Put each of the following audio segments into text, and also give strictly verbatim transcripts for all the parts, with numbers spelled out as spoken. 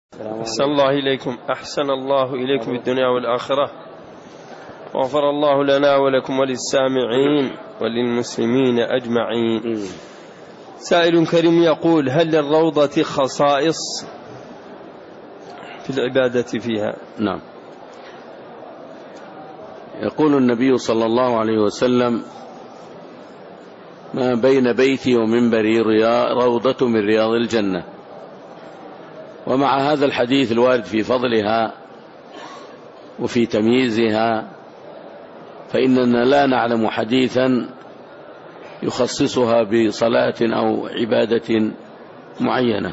أحسن الله إليكم أحسن الله إليكم الدنيا والآخرة، وغفر الله لنا ولكم وللسامعين وللمسلمين أجمعين. سائل كريم يقول: هل للروضة خصائص في العبادة فيها؟ نعم. يقول النبي صلى الله عليه وسلم: ما بين بيتي ومنبري روضة من رياض الجنة. ومع هذا الحديث الوارد في فضلها وفي تمييزها، فإننا لا نعلم حديثا يخصصها بصلاة أو عبادة معينة،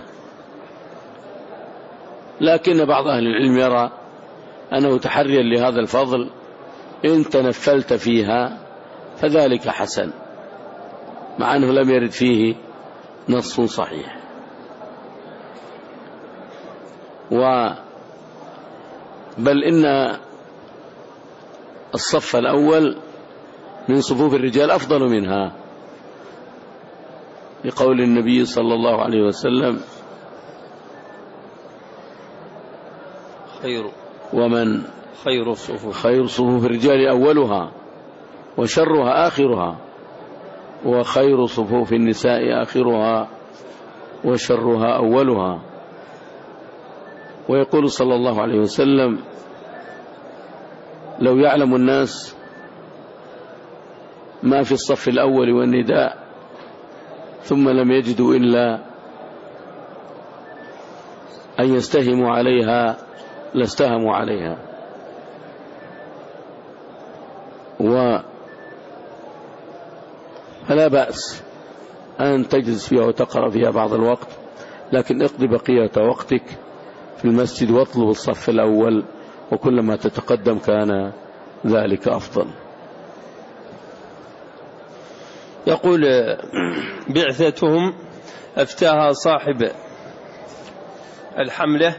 لكن بعض أهل العلم يرى أنه تحريا لهذا الفضل إن تنفلت فيها فذلك حسن، مع أنه لم يرد فيه نص صحيح. و بل إن الصف الأول من صفوف الرجال أفضل منها، لقول النبي صلى الله عليه وسلم: خير ومن خير صفوف خير صفوف الرجال أولها وشرها آخرها، وخير صفوف النساء آخرها وشرها أولها. ويقول صلى الله عليه وسلم: لو يعلم الناس ما في الصف الأول والنداء ثم لم يجدوا إلا أن يستهموا عليها لاستهموا عليها. و فلا بأس أن تجلس فيها وتقرأ فيها بعض الوقت، لكن اقضي بقية وقتك في المسجد واطلب الصف الأول، وكلما تتقدم كان ذلك أفضل. يقول: بعثتهم أفتاها صاحب الحملة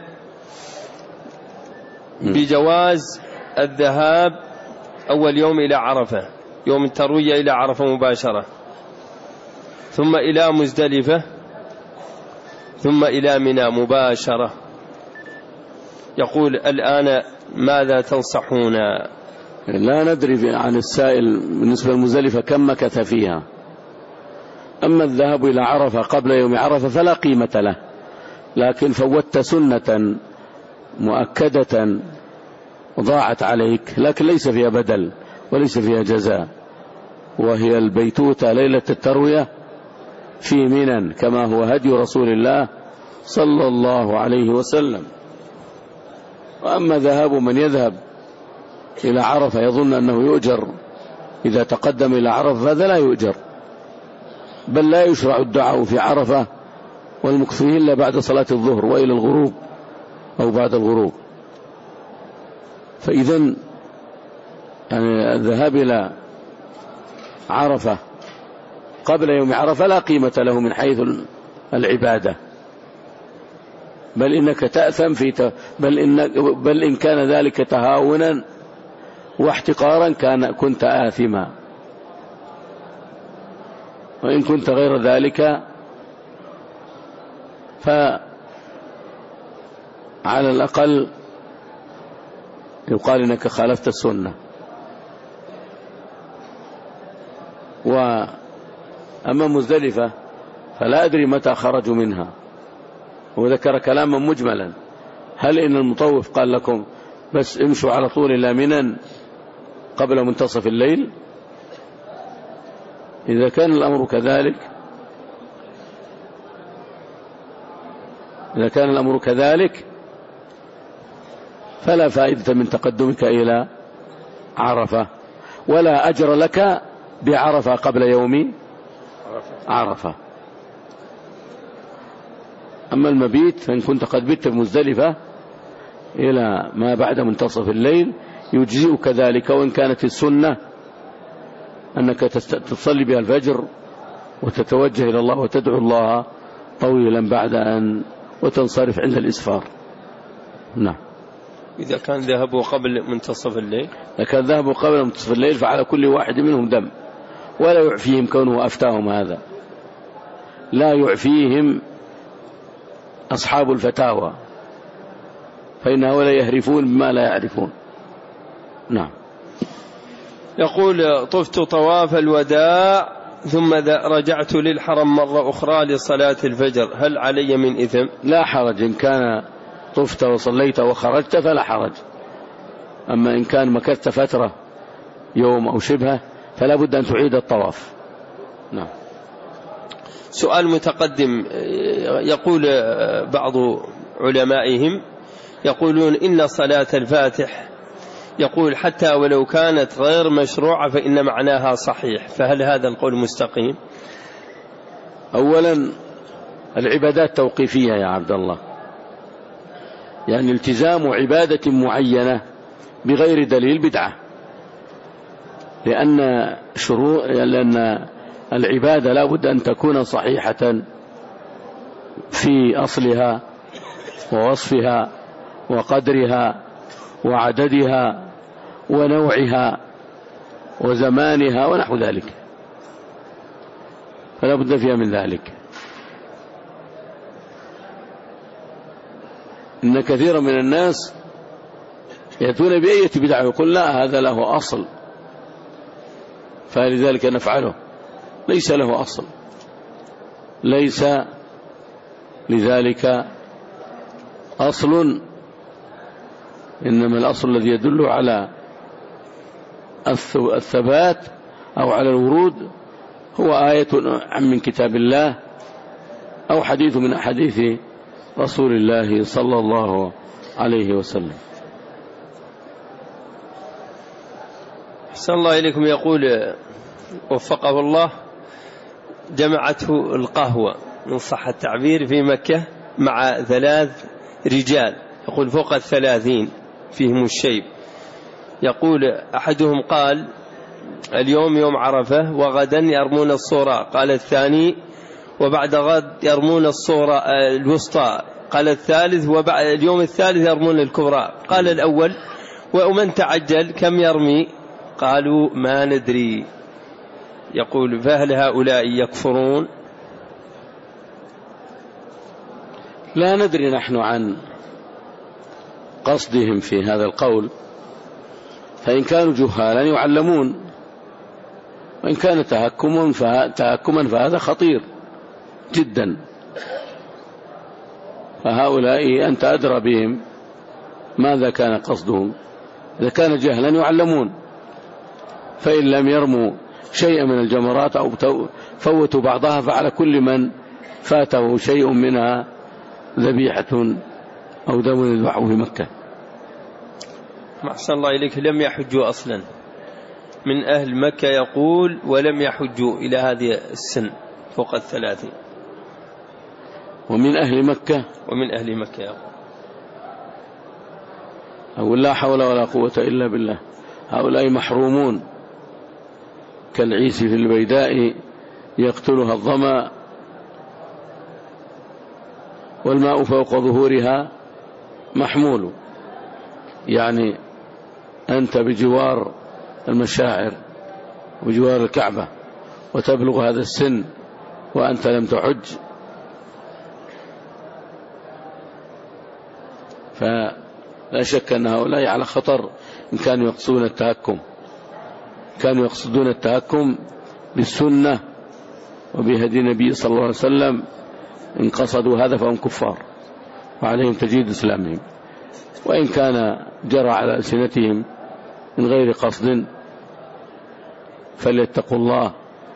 بجواز الذهاب أول يوم إلى عرفة، يوم التروية إلى عرفة مباشرة، ثم إلى مزدلفة، ثم إلى منى مباشرة. يقول: الآن ماذا تنصحون؟ لا ندري عن السائل بالنسبة للمزدلفة كم مكث فيها. أما الذهاب إلى عرفة قبل يوم عرفة فلا قيمة له، لكن فوتت سنة مؤكدة ضاعت عليك، لكن ليس فيها بدل وليس فيها جزاء، وهي البيتوتة ليلة التروية في منى، كما هو هدي رسول الله صلى الله عليه وسلم. وأما ذهاب من يذهب إلى عرفة يظن أنه يؤجر إذا تقدم إلى عرفة، فهذا لا يؤجر، بل لا يشرع الدعاء في عرفة والمكث فيه إلا بعد صلاة الظهر وإلى الغروب أو بعد الغروب. فإذن يعني الذهاب إلى عرفة قبل يوم عرفة لا قيمة له من حيث العبادة، بل إنك تأثم في ت... بل, إن... بل إن كان ذلك تهاونا واحتقارا كان كنت آثما، وإن كنت غير ذلك فعلى الأقل يقال إنك خالفت السنة. وأما مزدلفة فلا أدري متى خرجوا منها، وذكر كلاما مجملا: هل إن المطوف قال لكم بس امشوا على طول إلى منى قبل منتصف الليل؟ إذا كان الأمر كذلك إذا كان الأمر كذلك فلا فائدة من تقدمك إلى عرفة، ولا أجر لك بعرفة قبل يوم عرفة. أما المبيت فإن كنت قد بت بمزدلفة إلى ما بعد منتصف الليل يجزئك ذلك، وإن كانت السنة أنك تصلي بها الفجر وتتوجه إلى الله وتدعو الله طويلا بعد أن وتنصرف عند الإسفار. نعم. إذا كان ذهبوا قبل منتصف الليل إذا كان ذهبوا قبل منتصف الليل فعلى كل واحد منهم دم، ولا يعفيهم كونه أفتاهم هذا، لا يعفيهم أصحاب الفتاوى فإن هؤلاء يهرفون بما لا يعرفون. نعم. يقول طفت طواف الوداع ثم رجعت للحرم مرة أخرى لصلاة الفجر، هل علي من إثم؟ لا حرج، إن كان طفت وصليت وخرجت فلا حرج. أما إن كان مكثت فترة يوم أو شبهه فلا بد أن تعيد الطواف. نعم. سؤال متقدم، يقول بعض علمائهم يقولون إن صلاة الفاتح يقول حتى ولو كانت غير مشروعة فإن معناها صحيح، فهل هذا القول مستقيم؟ أولا العبادات توقيفية يا عبد الله، يعني التزام عبادة معينة بغير دليل بدعة، لأن شروع لأن العبادة لا بد أن تكون صحيحة في أصلها ووصفها وقدرها وعددها ونوعها وزمانها ونحو ذلك، فلا بد فيها من ذلك. إن كثيرا من الناس يأتون بأية بدعة يقول لا هذا له أصل فلذلك نفعله، ليس له أصل، ليس لذلك أصل، إنما الأصل الذي يدل على الثبات أو على الورود هو آية من كتاب الله أو حديث من أحاديث رسول الله صلى الله عليه وسلم. أحسن الله إليكم. يقول وفقه الله جمعته القهوة من صح التعبير في مكة مع ثلاث رجال، يقول فوق الثلاثين فيهم الشيب، يقول أحدهم قال اليوم يوم عرفة وغدا يرمون الصورة، قال الثاني وبعد غد يرمون الصورة الوسطى، قال الثالث وبعد اليوم الثالث يرمون الكبرى، قال الأول ومن تعجل كم يرمي؟ قالوا ما ندري. يقول فهل هؤلاء يكفرون؟ لا ندري نحن عن قصدهم في هذا القول، فإن كانوا جهالا يعلمون، وإن كان تهكما تهكما فهذا خطير جدا، فهؤلاء أنت أدرى بهم ماذا كان قصدهم. إذا كان جهلا يعلمون، فإن لم يرموا شيئا من الجمرات أو فوتوا بعضها فعلى كل من فاته شيء منها ذبيحة أو دم يذبحه في مكة. أحسن الله إليك. لم يحجوا أصلا من أهل مكة، يقول ولم يحجوا إلى هذه السن فوق الثلاثين. ومن أهل مكة ومن أهل مكة يقول أقول لا حول ولا قوة إلا بالله. هؤلاء محرومون كالعيس في البيداء يقتلها الظما والماء فوق ظهورها محمول، يعني أنت بجوار المشاعر وجوار الكعبة وتبلغ هذا السن وأنت لم تحج، فلا شك أن هؤلاء على خطر إن كانوا يقصدون التهكم، كانوا يقصدون التهكم بالسنة وبهدي النبي صلى الله عليه وسلم، إن قصدوا هذا فهم كفار وعليهم تجديد إسلامهم، وإن كان جرى على ألسنتهم من غير قصد فليتقوا الله.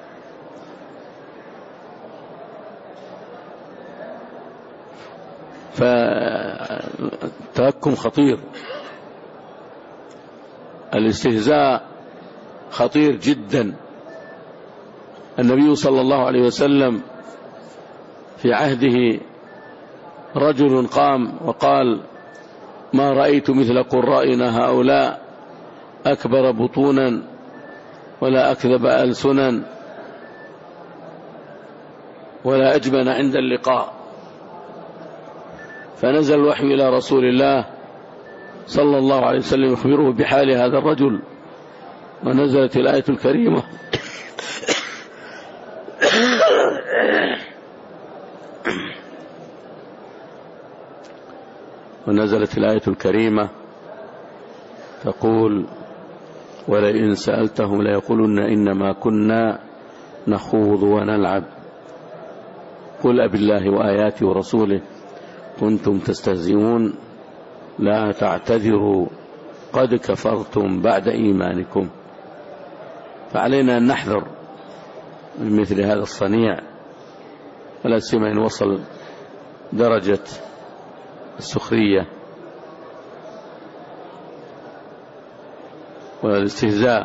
فالتهكم خطير، الاستهزاء خطير جدا. النبي صلى الله عليه وسلم في عهده رجل قام وقال ما رأيت مثل قرائنا هؤلاء أكبر بطونا ولا أكذب ألسنا ولا أجبن عند اللقاء. فنزل الوحي إلى رسول الله صلى الله عليه وسلم يخبره بحال هذا الرجل، ونزلت الآية الكريمة ونزلت الآية الكريمة تقول: ولئن سألتهم ليقولن إنما كنا نخوض ونلعب قل أبالله وآياته ورسوله كنتم تستهزئون لا تعتذروا قد كفرتم بعد إيمانكم. فعلينا أن نحذر من مثل هذا الصنيع، ولا سيما إن وصل درجة السخرية والاستهزاء.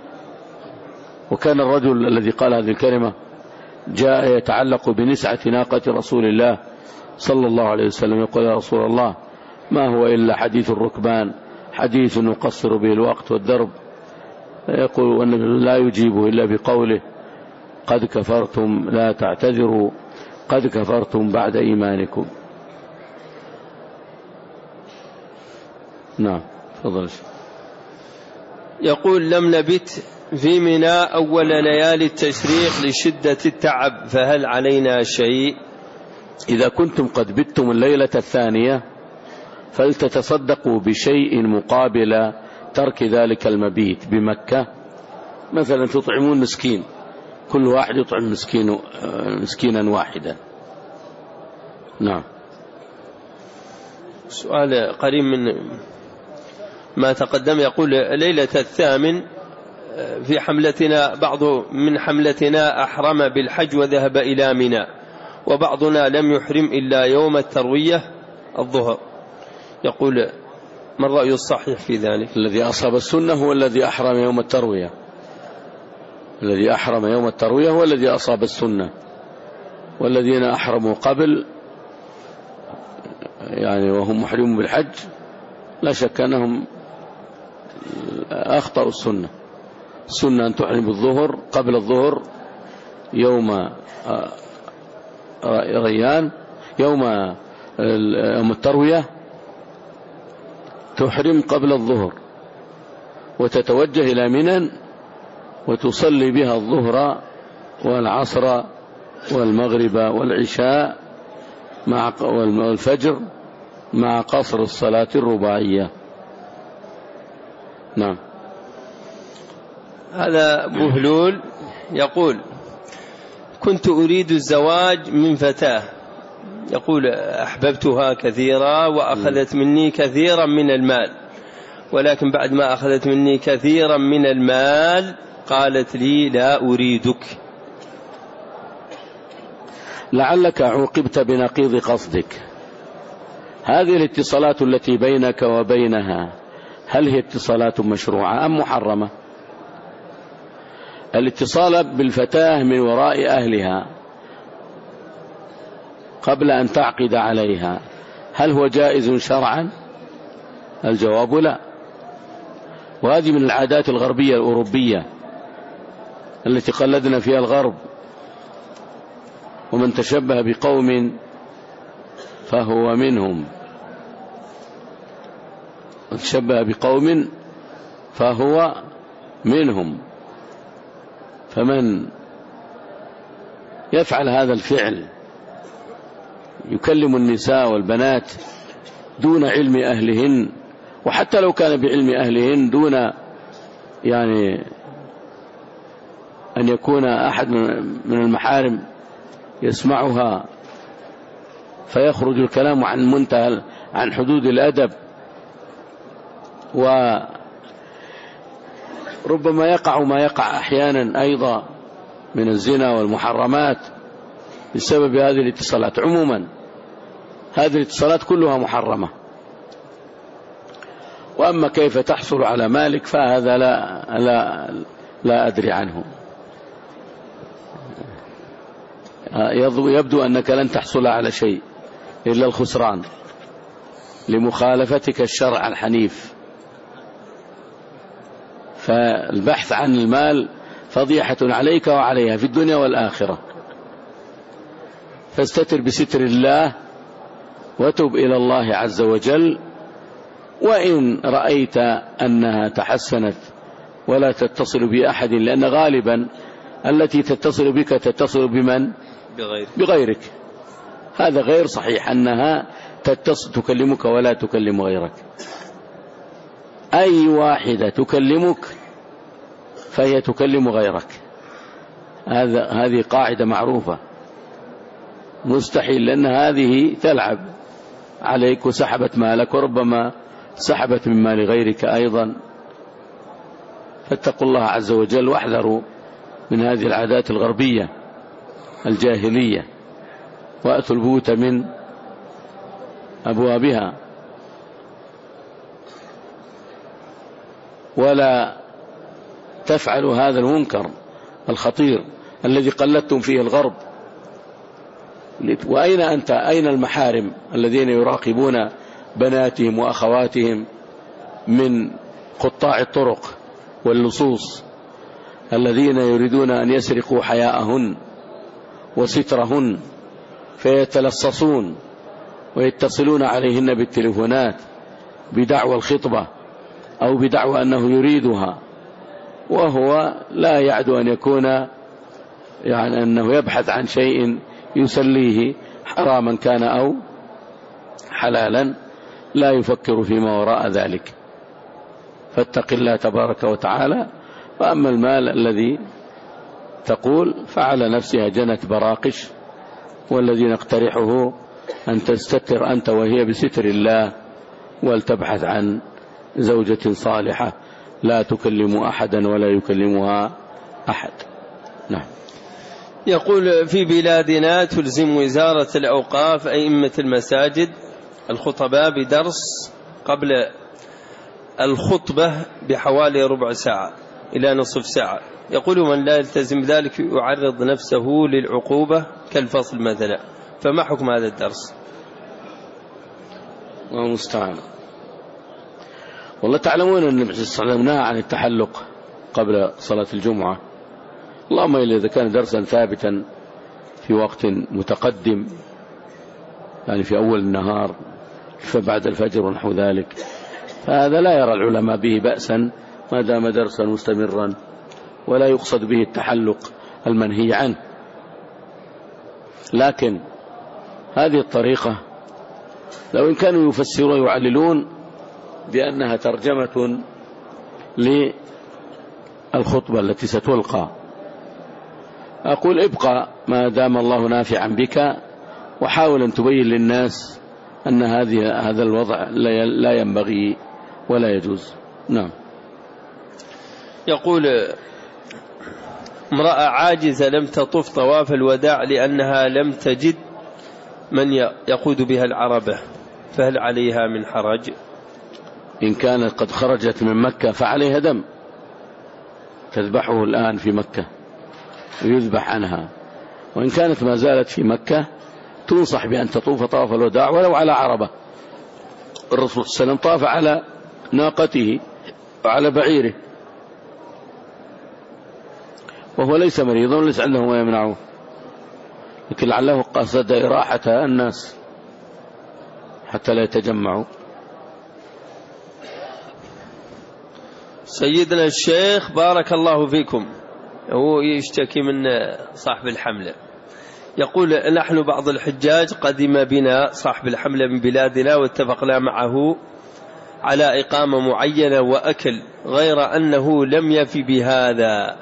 وكان الرجل الذي قال هذه الكلمة جاء يتعلق بنسعة ناقة رسول الله صلى الله عليه وسلم، يقول: يا رسول الله ما هو إلا حديث الركبان، حديث نقصر به الوقت والدرب. يقول النبي لا يجيبه إلا بقوله: قد كفرتم لا تعتذروا قد كفرتم بعد إيمانكم. نعم تفضل. يقول: لم نبت في منى أول ليالي التشريق لشدة التعب، فهل علينا شيء؟ إذا كنتم قد بتم الليلة الثانية فلتتصدقوا بشيء مقابل ترك ذلك المبيت بمكة، مثلا تطعمون مسكين، كل واحد يطعم مسكين مسكينا واحدا. نعم. سؤال قريب من ما تقدم، يقول: ليلة الثامن في حملتنا بعض من حملتنا أحرم بالحج وذهب إلى منى، وبعضنا لم يحرم إلا يوم التروية الظهر. يقول: ما الرأي الصحيح في ذلك؟ الذي أصاب السنة هو الذي أحرم يوم التروية، الذي أحرم يوم التروية هو الذي أصاب السنة، والذين أحرموا قبل يعني وهم محرمون بالحج لا شك أنهم أخطأوا السنة. السنة أن تحرم بالظهر قبل الظهر يوم ريان، يوم يوم التروية تحرم قبل الظهر وتتوجه إلى منى وتصلي بها الظهر والعصر والمغرب والعشاء مع والفجر مع قصر الصلاة الرباعية. نعم. هذا بهلول يقول: كنت أريد الزواج من فتاة، يقول: أحببتها كثيرا وأخذت مني كثيرا من المال، ولكن بعد ما أخذت مني كثيرا من المال قالت لي لا أريدك. لعلك عوقبت بنقيض قصدك. هذه الاتصالات التي بينك وبينها هل هي اتصالات مشروعة أم محرمة؟ الاتصال بالفتاة من وراء أهلها قبل أن تعقد عليها هل هو جائز شرعا؟ الجواب لا. وهذه من العادات الغربية الأوروبية التي قلدنا فيها الغرب، ومن تشبه بقوم فهو منهم، من تشبه بقوم فهو منهم. فمن يفعل هذا الفعل يكلم النساء والبنات دون علم أهلهن، وحتى لو كان بعلم أهلهن دون يعني أن يكون أحد من المحارم يسمعها، فيخرج الكلام عن منتهى عن حدود الأدب، وربما يقع ما يقع أحيانا أيضا من الزنا والمحرمات بسبب هذه الاتصالات. عموما هذه الاتصالات كلها محرمة، وأما كيف تحصل على مالك فهذا لا, لا, لا أدري عنه. يبدو أنك لن تحصل على شيء إلا الخسران لمخالفتك الشرع الحنيف. فالبحث عن المال فضيحة عليك وعليها في الدنيا والآخرة، فاستتر بستر الله وتب إلى الله عز وجل. وإن رأيت أنها تحسنت ولا تتصل بأحد، لأن غالبا التي تتصل بك تتصل بمن؟ بغير. بغيرك. هذا غير صحيح أنها تتصل تكلمك ولا تكلم غيرك. أي واحدة تكلمك فهي تكلم غيرك. هذا هذه قاعدة معروفة، مستحيل، لأن هذه تلعب عليك وسحبت مالك وربما سحبت من مال غيرك أيضا. فاتقوا الله عز وجل واحذروا من هذه العادات الغربية الجاهلية، وأتوا البيوت من أبوابها، ولا تفعلوا هذا المنكر الخطير الذي قلدتم فيه الغرب. وأين أنت؟ أين المحارم الذين يراقبون بناتهم وأخواتهم من قطاع الطرق واللصوص الذين يريدون أن يسرقوا حياءهن وسترهن، فيتلصصون ويتصلون عليهن بالتلفونات بدعوى الخطبة أو بدعوى أنه يريدها، وهو لا يعد أن يكون يعني أنه يبحث عن شيء يسليه حراما كان أو حلالا، لا يفكر فيما وراء ذلك. فاتق الله تبارك وتعالى. وأما المال الذي تقول فعلى نفسها جنت براقش، والذي نقترحه أن تستتر أنت وهي بستر الله، ولتبحث عن زوجة صالحة لا تكلم أحدا ولا يكلمها أحد. نعم. يقول في بلادنا تلزم وزارة الأوقاف أئمة المساجد الخطباء بدرس قبل الخطبة بحوالي ربع ساعة إلى نصف ساعة. يقول من لا يلتزم ذلك يعرض نفسه للعقوبة كالفصل مثلا، فما حكم هذا الدرس؟ الله المستعان. والله تعلمون أن النبي صلى الله عليه وسلم نهى عن التحلق قبل صلاة الجمعة، اللهم إلا إذا كان درسا ثابتا في وقت متقدم، يعني في أول النهار فبعد الفجر ونحو ذلك، فهذا لا يرى العلماء به بأسا ما دام درسا مستمرا، ولا يقصد به التحلق المنهي عنه. لكن هذه الطريقة لو إن كانوا يفسرون ويعللون بأنها ترجمة للخطبة التي ستلقى، أقول ابقى ما دام الله نافعا بك، وحاول أن تبين للناس أن هذه هذا الوضع لا ينبغي ولا يجوز. نعم. يقول امرأة عاجزة لم تطف طواف الوداع لأنها لم تجد من يقود بها العربة، فهل عليها من حرج؟ إن كانت قد خرجت من مكة فعليها دم، تذبحه الآن في مكة ويذبح عنها. وإن كانت ما زالت في مكة تنصح بأن تطوف طواف الوداع ولو على عربة. الرسول صلى الله عليه وسلم طاف على ناقته وعلى بعيره، وهو ليس مريضا وليس عنده ما يمنعه، لكن لعله قصد إراحة الناس حتى لا يتجمعوا. سيدنا الشيخ بارك الله فيكم، هو يشتكي من صاحب الحملة، يقول نحن بعض الحجاج قدم بنا صاحب الحملة من بلادنا واتفقنا معه على إقامة معينة وأكل، غير أنه لم يفي بهذا.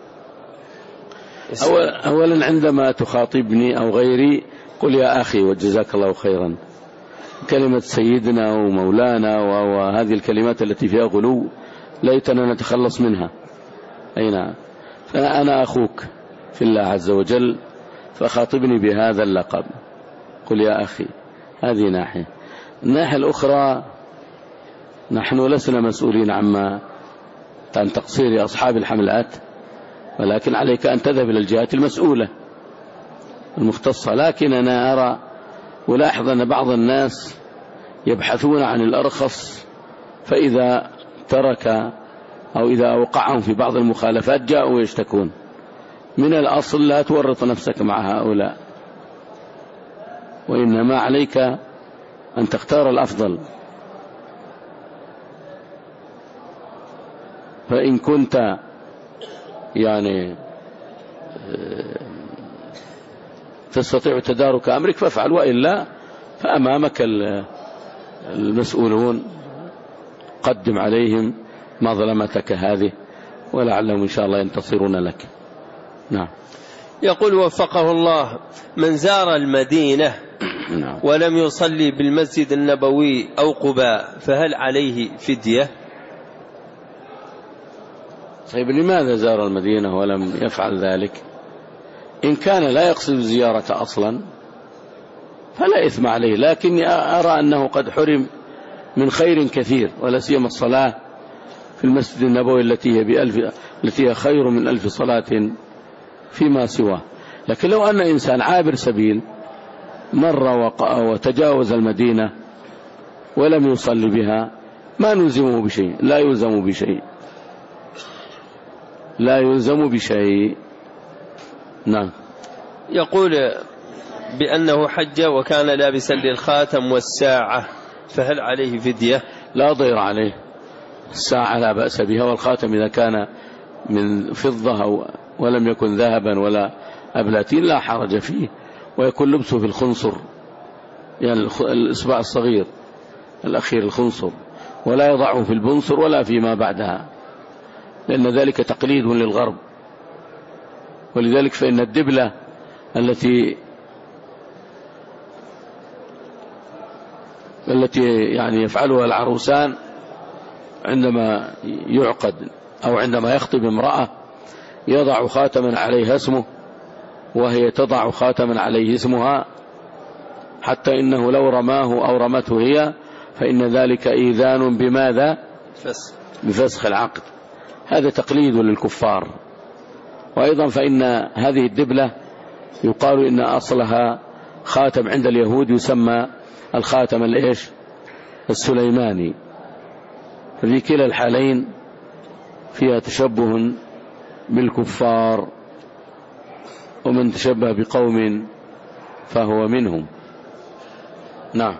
أولا عندما تخاطبني أو غيري قل يا أخي وجزاك الله خيرا. كلمة سيدنا ومولانا وهذه الكلمات التي فيها غلو ليتنا نتخلص منها. أي نعم. فأنا أخوك في الله عز وجل، فخاطبني بهذا اللقب، قل يا أخي. هذه ناحية. الناحية الأخرى نحن لسنا مسؤولين عما عن تقصير أصحاب الحملات، ولكن عليك أن تذهب إلى الجهات المسؤولة المختصة. لكن أنا أرى ولاحظ أن بعض الناس يبحثون عن الأرخص، فإذا ترك أو إذا وقعهم في بعض المخالفات جاءوا يشتكون. من الأصل لا تورط نفسك مع هؤلاء، وإنما عليك أن تختار الأفضل. فإن كنت يعني تستطيع تدارك أمرك فافعل، وإلا فأمامك المسؤولون، قدم عليهم مظلمتك هذه ولعلهم إن شاء الله ينتصرون لك. نعم. يقول وفقه الله: من زار المدينة ولم يصلي بالمسجد النبوي أو قباء فهل عليه فدية؟ طيب لماذا زار المدينة ولم يفعل ذلك؟ إن كان لا يقصد الزيارة أصلا فلا إثم عليه، لكني أرى أنه قد حرم من خير كثير، ولا سيما الصلاة في المسجد النبوي التي هي بألف التي هي خير من ألف صلاة فيما سواه. لكن لو أن إنسان عابر سبيل مر وتجاوز المدينة ولم يصلي بها ما نلزمه بشيء، لا يلزم بشيء، لا يلزم بشيء. نعم. يقول بأنه حج وكان لابسا للخاتم والساعة فهل عليه فدية؟ لا ضير عليه، الساعة لا بأس بها، والخاتم إذا كان من فضة ولم يكن ذهبا ولا أبلاتين لا حرج فيه، ويكون لبسه في الخنصر، يعني الإصبع الصغير الأخير الخنصر، ولا يضعه في البنصر ولا فيما بعدها، لأن ذلك تقليد للغرب. ولذلك فإن الدبلة التي التي يعني يفعلها العروسان عندما يعقد أو عندما يخطب امرأة يضع خاتما عليها اسمه وهي تضع خاتما عليه اسمها، حتى إنه لو رماه أو رمته هي فإن ذلك إيذان بماذا؟ بفسخ العقد. هذا تقليد للكفار. وأيضا فإن هذه الدبلة يقال إن أصلها خاتم عند اليهود يسمى الخاتم الإيش؟ السليماني. ففي كلا الحالين فيها تشبه بالكفار، ومن تشبه بقوم فهو منهم. نعم.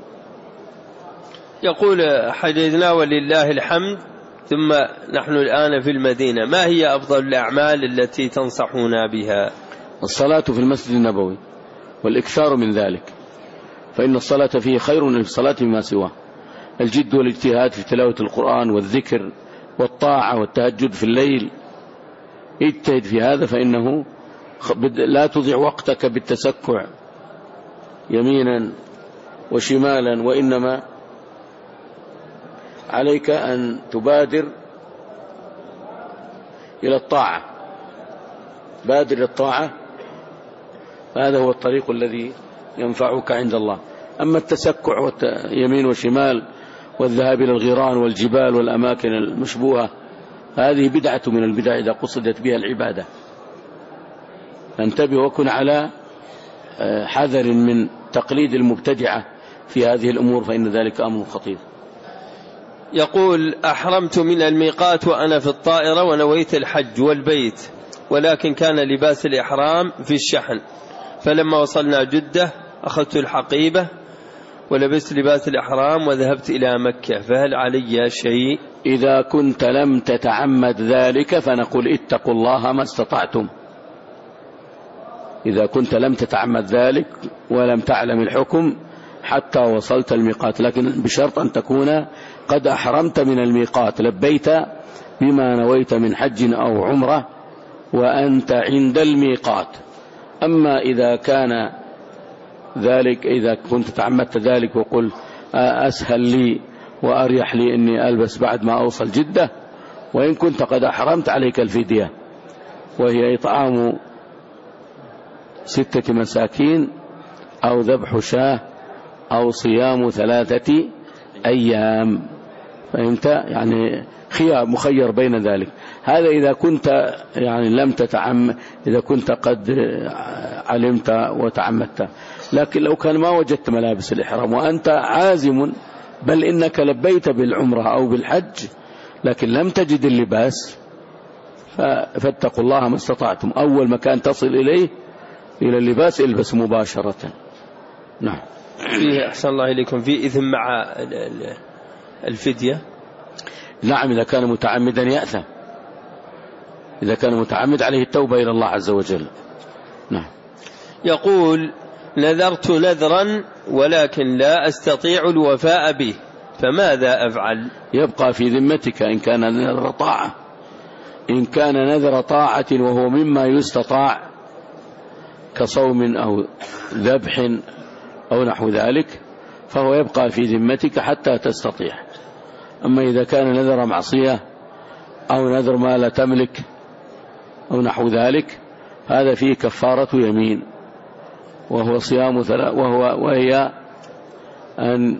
يقول حججنا ولله الحمد، ثم نحن الآن في المدينة، ما هي أفضل الأعمال التي تنصحنا بها؟ الصلاة في المسجد النبوي والإكثار من ذلك، فإن الصلاة فيه خير من الصلاة بما سواه. الجد والاجتهاد في تلاوة القرآن والذكر والطاعة والتهجد في الليل، اجتهد في هذا، فإنه لا تضيع وقتك بالتسكع يمينا وشمالا، وإنما عليك أن تبادر إلى الطاعة، بادر الطاعة، فهذا هو الطريق الذي ينفعك عند الله. أما التسكع يمين وشمال والذهاب إلى الغيران والجبال والأماكن المشبوهة هذه بدعة من البدع إذا قصدت بها العبادة. انتبه وكن على حذر من تقليد المبتدعة في هذه الأمور، فإن ذلك أمر خطير. يقول أحرمت من الميقات وأنا في الطائرة ونويت الحج والبيت، ولكن كان لباس الإحرام في الشحن، فلما وصلنا جدة أخذت الحقيبة ولبست لباس الإحرام وذهبت إلى مكة، فهل علي شيء؟ إذا كنت لم تتعمد ذلك فنقول اتقوا الله ما استطعتم. إذا كنت لم تتعمد ذلك ولم تعلم الحكم حتى وصلت الميقات، لكن بشرط أن تكون قد أحرمت من الميقات، لبيت بما نويت من حج أو عمرة وأنت عند الميقات. أما إذا كان ذلك، إذا كنت تعمدت ذلك وقل أسهل لي وأريح لي أني ألبس بعد ما أوصل جدة، وإن كنت قد أحرمت عليك الفدية، وهي إطعام ستة مساكين أو ذبح شاه أو صيام ثلاثة أيام. فهمت؟ يعني خيار مخير بين ذلك. هذا إذا كنت يعني لم تتعم، إذا كنت قد علمت وتعمدت. لكن لو كان ما وجدت ملابس الإحرام وأنت عازم، بل إنك لبيت بالعمرة أو بالحج لكن لم تجد اللباس، فاتقوا الله ما استطعتم. أول مكان تصل إليه إلى اللباس البس مباشرة. نعم. فيه أحسن الله إليكم في إثم مع الفدية؟ نعم، إذا كان متعمدا يأثم، إذا كان متعمد عليه التوبة إلى الله عز وجل. نعم. يقول نذرت نذرا ولكن لا أستطيع الوفاء به فماذا أفعل؟ يبقى في ذمتك إن كان نذر طاعة. إن كان نذر طاعة وهو مما يستطاع كصوم أو ذبح أو نحو ذلك فهو يبقى في ذمتك حتى تستطيع. أما إذا كان نذر معصية أو نذر ما لا تملك أو نحو ذلك هذا فيه كفارة يمين، وهو صيام ثلاث وهو وهي أن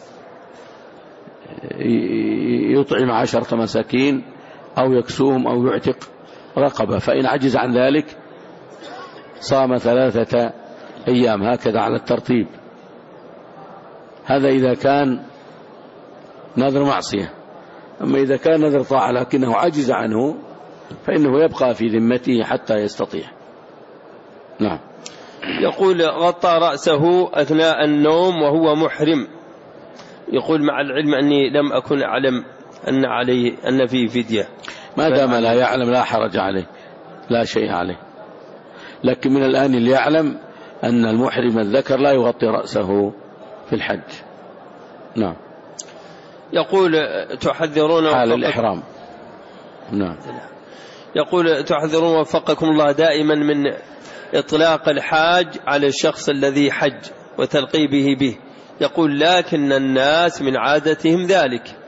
يطعم عشرة مساكين أو يكسوهم أو يعتق رقبة، فإن عجز عن ذلك صام ثلاثة أيام، هكذا على الترتيب. هذا إذا كان نذر معصية. أما إذا كان نذر طاعة لكنه عجز عنه فإنه يبقى في ذمته حتى يستطيع. نعم. يقول غطى رأسه أثناء النوم وهو محرم، يقول مع العلم أني لم أكن أعلم أن عليه أن فيه فدية. ما دام لا يعلم لا حرج عليه، لا شيء عليه. لكن من الآن ليعلم أن المحرم الذكر لا يغطي رأسه في الحج. نعم. يقول تحذرون حال الإحرام. نعم. يقول تحذرون وفقكم الله دائما من إطلاق الحاج على الشخص الذي حج وتلقيبه به، يقول لكن الناس من عادتهم ذلك.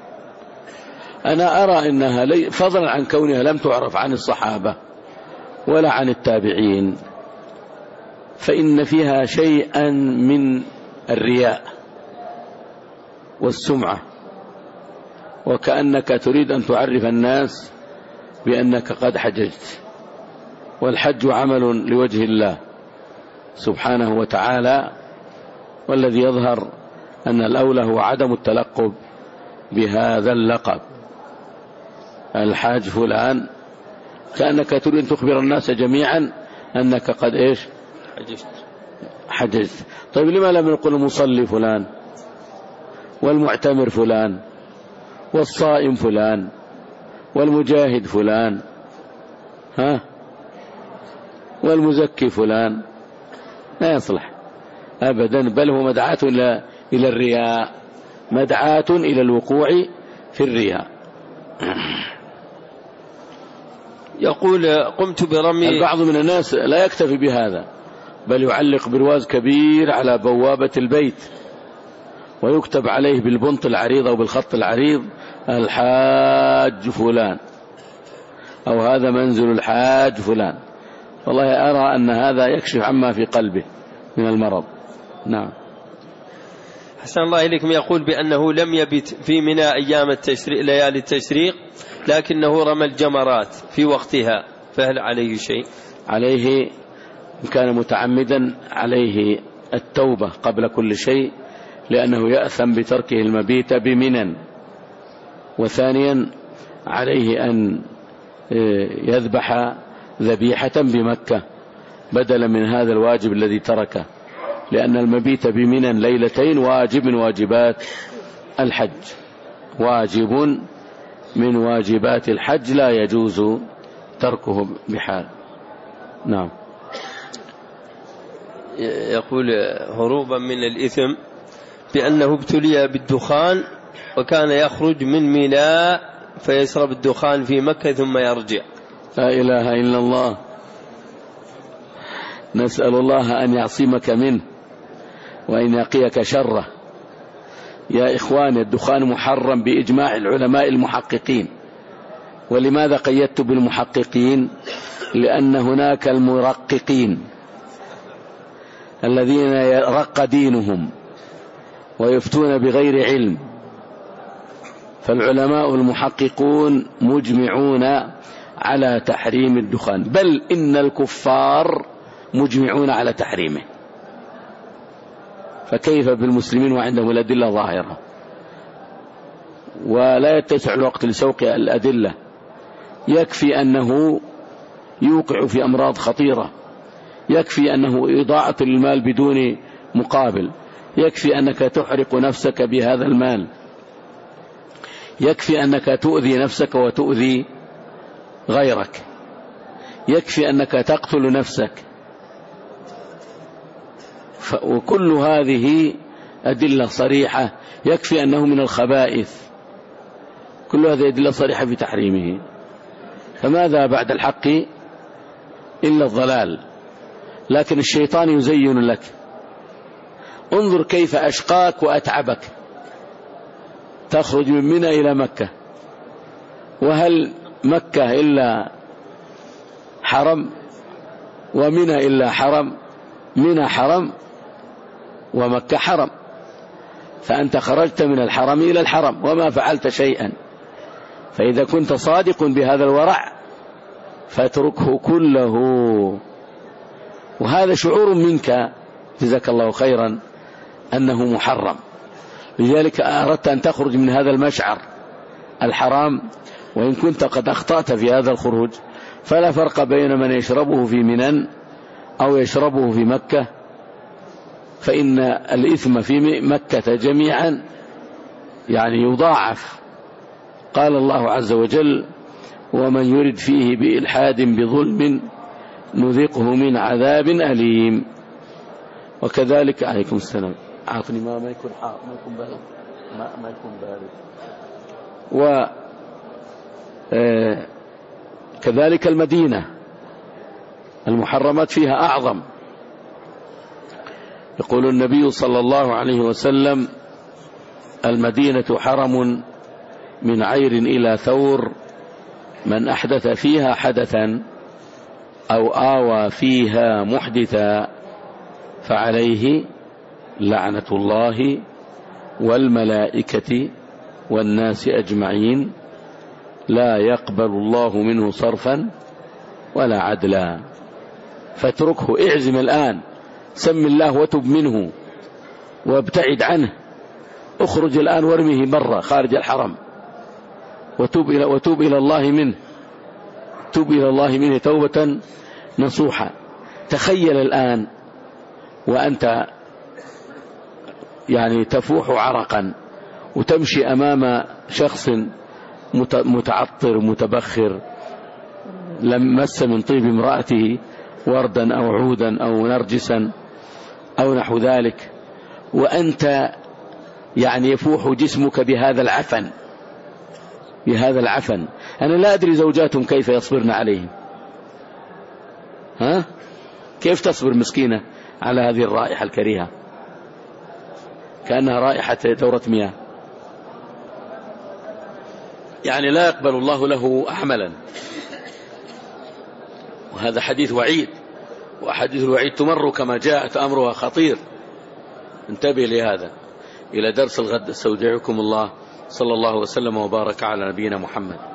أنا أرى أنها لي فضلا عن كونها لم تعرف عن الصحابة ولا عن التابعين، فإن فيها شيئا من الرياء والسمعة، وكأنك تريد أن تعرف الناس بأنك قد حججت. والحج عمل لوجه الله سبحانه وتعالى، والذي يظهر أن الأولى هو عدم التلقب بهذا اللقب الحاج فلان، كأنك تريد أن تخبر الناس جميعا أنك قد إيش حججت. حججت. طيب لما لم نقول المصلي فلان والمعتمر فلان والصائم فلان والمجاهد فلان ها والمزكي فلان؟ لا يصلح أبدا، بل هو مدعاة إلى إلى الرياء، مدعاة إلى الوقوع في الرياء. يقول قمت برمي. البعض من الناس لا يكتفي بهذا، بل يعلق برواز كبير على بوابة البيت ويكتب عليه بالبنط العريض أو بالخط العريض الحاج فلان، أو هذا منزل الحاج فلان. والله أرى أن هذا يكشف عما في قلبه من المرض. نعم. حسن الله إليكم. يقول بأنه لم يبت في منى أيام التشريق ليالي التشريق، لكنه رمى الجمرات في وقتها، فهل عليه شيء؟ عليه إن كان متعمدا عليه التوبة قبل كل شيء، لأنه يأثم بتركه المبيت بمنى. وثانيا عليه أن يذبح ذبيحة بمكة بدلا من هذا الواجب الذي تركه، لأن المبيت بمنى ليلتين واجب من واجبات الحج، واجب من واجبات الحج لا يجوز تركه بحال. نعم. يقول هروبا من الإثم بأنه ابتلي بالدخان وكان يخرج من منى فيشرب الدخان في مكة ثم يرجع. لا إله إلا الله، نسأل الله أن يعصمك منه وأن يقيك شره. يا إخواني الدخان محرم بإجماع العلماء المحققين. ولماذا قيدت بالمحققين؟ لأن هناك المرققين الذين يرق دينهم ويفتون بغير علم، فالعلماء المحققون مجمعون على تحريم الدخان، بل إن الكفار مجمعون على تحريمه، فكيف بالمسلمين وعندهم الأدلة ظاهرة؟ ولا يتسع الوقت لسوق الأدلة. يكفي أنه يوقع في أمراض خطيرة، يكفي أنه إضاعة المال بدون مقابل، يكفي أنك تحرق نفسك بهذا المال، يكفي أنك تؤذي نفسك وتؤذي غيرك، يكفي أنك تقتل نفسك. وكل هذه أدلة صريحة، يكفي أنه من الخبائث، كل هذه أدلة صريحة في تحريمه. فماذا بعد الحق إلا الضلال؟ لكن الشيطان يزين لك. انظر كيف أشقاك وأتعبك، تخرج من منى إلى مكة، وهل مكة إلا حرم؟ ومنى إلا حرم؟ منى حرم ومكة حرم، فأنت خرجت من الحرم إلى الحرم وما فعلت شيئا. فإذا كنت صادق بهذا الورع فاتركه كله، وهذا شعور منك جزاك الله خيرا أنه محرم. لذلك أردت أن تخرج من هذا المشعر الحرام، وإن كنت قد أخطأت في هذا الخروج فلا فرق بين من يشربه في منى أو يشربه في مكة، فإن الإثم في مكة جميعا يعني يضاعف. قال الله عز وجل: ومن يرد فيه بإلحاد بظلم نذقه من عذاب أليم. وكذلك عليكم السلام، أعطني ما ما يكون حار ما يكون بارد ما, ما يكون بارد. وكذلك المدينة المحرمات فيها أعظم. يقول النبي صلى الله عليه وسلم: المدينة حرم من عير إلى ثور، من أحدث فيها حدثا أو آوى فيها محدثا فعليه لعنة الله والملائكة والناس أجمعين، لا يقبل الله منه صرفا ولا عدلا. فاتركه، اعزم الآن، سم الله وتب منه وابتعد عنه، اخرج الآن وارمه برا خارج الحرم، وتوب إلى, وتوب إلى الله منه، توب إلى الله منه توبة نصوحة. تخيل الآن وأنت يعني تفوح عرقا وتمشي أمام شخص متعطر متبخر لم مس من طيب امرأته وردا أو عودا أو نرجسا أو نحو ذلك، وأنت يعني يفوح جسمك بهذا العفن بهذا العفن. أنا لا أدري زوجاتهم كيف يصبرن عليهم، ها؟ كيف تصبر مسكينة على هذه الرائحة الكريهة كأنها رائحة دورة مياه؟ يعني لا يقبل الله له عملا. وهذا حديث وعيد، وأحاديث الوعيد تمر كما جاءت، أمرها خطير. انتبه لهذا. إلى درس الغد، استودعكم الله، صلى الله وسلم وبارك على نبينا محمد.